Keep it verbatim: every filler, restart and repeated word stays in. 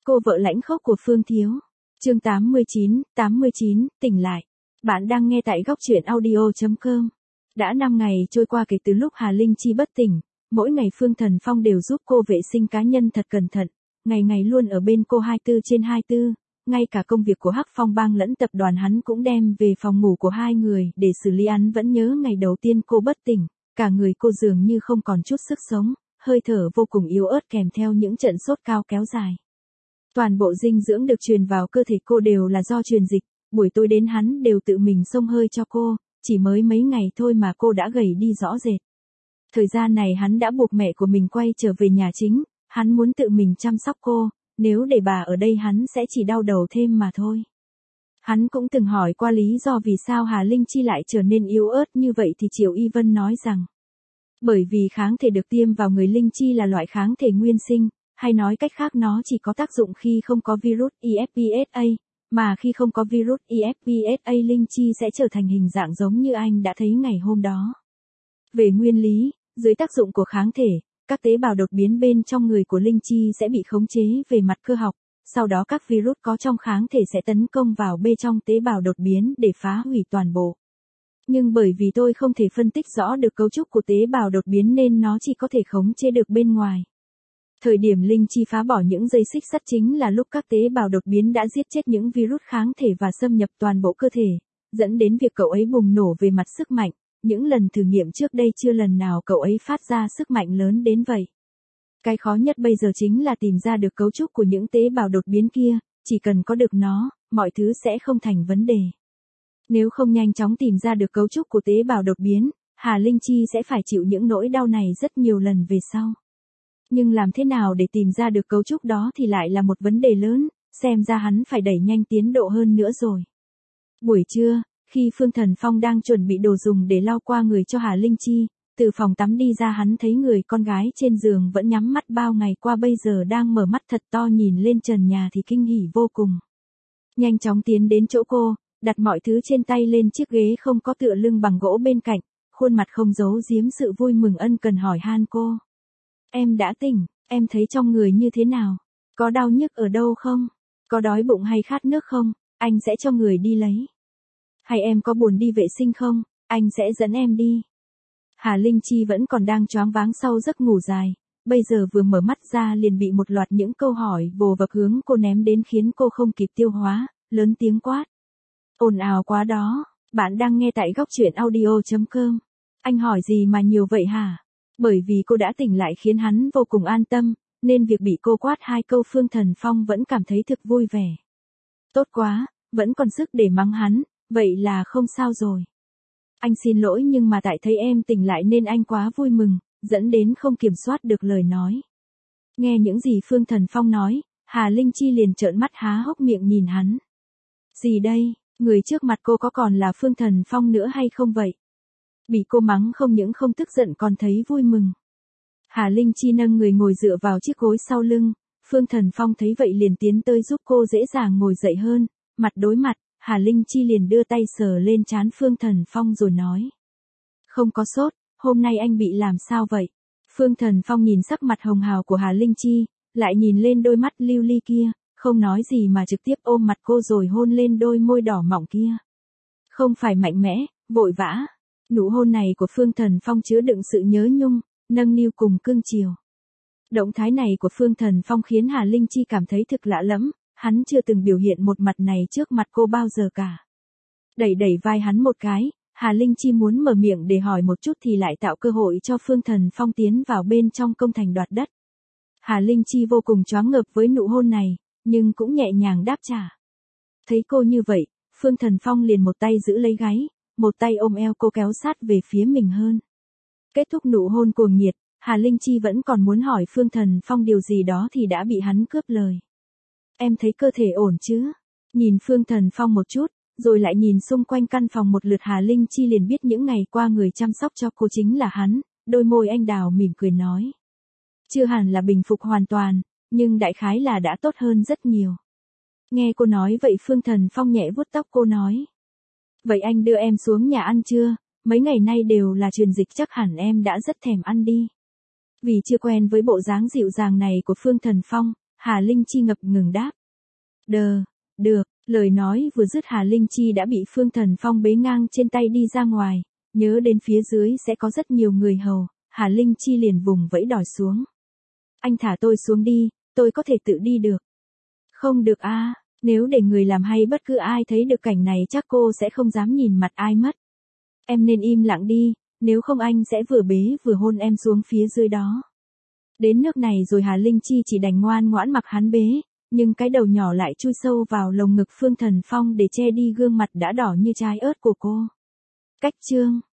Cô vợ lãnh khốc của Phương Thiếu. Chương tám mươi chín, tám mươi chín, tỉnh lại. Bạn đang nghe tại góc truyện audio chấm com. Đã năm ngày trôi qua kể từ lúc Hà Linh Chi bất tỉnh, mỗi ngày Phương Thần Phong đều giúp cô vệ sinh cá nhân thật cẩn thận, ngày ngày luôn ở bên cô hai mươi bốn trên hai mươi bốn, ngay cả công việc của Hắc Phong Bang lẫn tập đoàn hắn cũng đem về phòng ngủ của hai người để xử lý. Hắn vẫn nhớ ngày đầu tiên cô bất tỉnh, cả người cô dường như không còn chút sức sống, hơi thở vô cùng yếu ớt kèm theo những trận sốt cao kéo dài. Toàn bộ dinh dưỡng được truyền vào cơ thể cô đều là do truyền dịch, buổi tối đến hắn đều tự mình xông hơi cho cô, chỉ mới mấy ngày thôi mà cô đã gầy đi rõ rệt. Thời gian này hắn đã buộc mẹ của mình quay trở về nhà chính, hắn muốn tự mình chăm sóc cô, nếu để bà ở đây hắn sẽ chỉ đau đầu thêm mà thôi. Hắn cũng từng hỏi qua lý do vì sao Hà Linh Chi lại trở nên yếu ớt như vậy thì Triệu Y Vân nói rằng, bởi vì kháng thể được tiêm vào người Linh Chi là loại kháng thể nguyên sinh, hay nói cách khác nó chỉ có tác dụng khi không có virus e ép pê ét a, mà khi không có virus e ép pê ét a Linh Chi sẽ trở thành hình dạng giống như anh đã thấy ngày hôm đó. Về nguyên lý, dưới tác dụng của kháng thể, các tế bào đột biến bên trong người của Linh Chi sẽ bị khống chế về mặt cơ học, sau đó các virus có trong kháng thể sẽ tấn công vào bên trong tế bào đột biến để phá hủy toàn bộ. Nhưng bởi vì tôi không thể phân tích rõ được cấu trúc của tế bào đột biến nên nó chỉ có thể khống chế được bên ngoài. Thời điểm Linh Chi phá bỏ những dây xích sắt chính là lúc các tế bào đột biến đã giết chết những virus kháng thể và xâm nhập toàn bộ cơ thể, dẫn đến việc cậu ấy bùng nổ về mặt sức mạnh. Những lần thử nghiệm trước đây chưa lần nào cậu ấy phát ra sức mạnh lớn đến vậy. Cái khó nhất bây giờ chính là tìm ra được cấu trúc của những tế bào đột biến kia, chỉ cần có được nó, mọi thứ sẽ không thành vấn đề. Nếu không nhanh chóng tìm ra được cấu trúc của tế bào đột biến, Hà Linh Chi sẽ phải chịu những nỗi đau này rất nhiều lần về sau. Nhưng làm thế nào để tìm ra được cấu trúc đó thì lại là một vấn đề lớn, xem ra hắn phải đẩy nhanh tiến độ hơn nữa rồi. Buổi trưa, khi Phương Thần Phong đang chuẩn bị đồ dùng để lau qua người cho Hà Linh Chi, từ phòng tắm đi ra hắn thấy người con gái trên giường vẫn nhắm mắt bao ngày qua bây giờ đang mở mắt thật to nhìn lên trần nhà thì kinh hỉ vô cùng. Nhanh chóng tiến đến chỗ cô, đặt mọi thứ trên tay lên chiếc ghế không có tựa lưng bằng gỗ bên cạnh, khuôn mặt không giấu giếm sự vui mừng ân cần hỏi han cô. Em đã tỉnh, em thấy trong người như thế nào? Có đau nhức ở đâu không? Có đói bụng hay khát nước không? Anh sẽ cho người đi lấy. Hay em có buồn đi vệ sinh không? Anh sẽ dẫn em đi. Hà Linh Chi vẫn còn đang choáng váng sau giấc ngủ dài, bây giờ vừa mở mắt ra liền bị một loạt những câu hỏi vồ vập hướng cô ném đến khiến cô không kịp tiêu hóa, lớn tiếng quát. Ồn ào quá đó, bạn đang nghe tại góc truyện audio chấm com. Anh hỏi gì mà nhiều vậy hả? Bởi vì cô đã tỉnh lại khiến hắn vô cùng an tâm, nên việc bị cô quát hai câu Phương Thần Phong vẫn cảm thấy thực vui vẻ. Tốt quá, vẫn còn sức để mắng hắn, vậy là không sao rồi. Anh xin lỗi nhưng mà tại thấy em tỉnh lại nên anh quá vui mừng, dẫn đến không kiểm soát được lời nói. Nghe những gì Phương Thần Phong nói, Hà Linh Chi liền trợn mắt há hốc miệng nhìn hắn. Gì đây, người trước mặt cô có còn là Phương Thần Phong nữa hay không vậy? Bị cô mắng không những không tức giận còn thấy vui mừng. Hà Linh Chi nâng người ngồi dựa vào chiếc gối sau lưng, Phương Thần Phong thấy vậy liền tiến tới giúp cô dễ dàng ngồi dậy hơn, mặt đối mặt, Hà Linh Chi liền đưa tay sờ lên trán Phương Thần Phong rồi nói. Không có sốt, hôm nay anh bị làm sao vậy? Phương Thần Phong nhìn sắc mặt hồng hào của Hà Linh Chi, lại nhìn lên đôi mắt lưu ly kia, không nói gì mà trực tiếp ôm mặt cô rồi hôn lên đôi môi đỏ mọng kia. Không phải mạnh mẽ, vội vã. Nụ hôn này của Phương Thần Phong chứa đựng sự nhớ nhung, nâng niu cùng cưng chiều. Động thái này của Phương Thần Phong khiến Hà Linh Chi cảm thấy thực lạ lẫm, hắn chưa từng biểu hiện một mặt này trước mặt cô bao giờ cả. Đẩy đẩy vai hắn một cái, Hà Linh Chi muốn mở miệng để hỏi một chút thì lại tạo cơ hội cho Phương Thần Phong tiến vào bên trong công thành đoạt đất. Hà Linh Chi vô cùng choáng ngợp với nụ hôn này, nhưng cũng nhẹ nhàng đáp trả. Thấy cô như vậy, Phương Thần Phong liền một tay giữ lấy gáy, một tay ôm eo cô kéo sát về phía mình hơn. Kết thúc nụ hôn cuồng nhiệt, Hà Linh Chi vẫn còn muốn hỏi Phương Thần Phong điều gì đó thì đã bị hắn cướp lời. Em thấy cơ thể ổn chứ? Nhìn Phương Thần Phong một chút, rồi lại nhìn xung quanh căn phòng một lượt Hà Linh Chi liền biết những ngày qua người chăm sóc cho cô chính là hắn, đôi môi anh đào mỉm cười nói. Chưa hẳn là bình phục hoàn toàn, nhưng đại khái là đã tốt hơn rất nhiều. Nghe cô nói vậy Phương Thần Phong nhẹ vuốt tóc cô nói. Vậy anh đưa em xuống nhà ăn chưa? Mấy ngày nay đều là truyền dịch chắc hẳn em đã rất thèm ăn đi. Vì chưa quen với bộ dáng dịu dàng này của Phương Thần Phong, Hà Linh Chi ngập ngừng đáp. Đờ, được, lời nói vừa dứt Hà Linh Chi đã bị Phương Thần Phong bế ngang trên tay đi ra ngoài, nhớ đến phía dưới sẽ có rất nhiều người hầu, Hà Linh Chi liền vùng vẫy đòi xuống. Anh thả tôi xuống đi, tôi có thể tự đi được. Không được a, à, nếu để người làm hay bất cứ ai thấy được cảnh này chắc cô sẽ không dám nhìn mặt ai mất. Em nên im lặng đi, nếu không anh sẽ vừa bế vừa hôn em xuống phía dưới đó. Đến nước này rồi Hà Linh Chi chỉ đành ngoan ngoãn mặc hắn bế, nhưng cái đầu nhỏ lại chui sâu vào lồng ngực Phương Thần Phong để che đi gương mặt đã đỏ như trái ớt của cô. Cách chương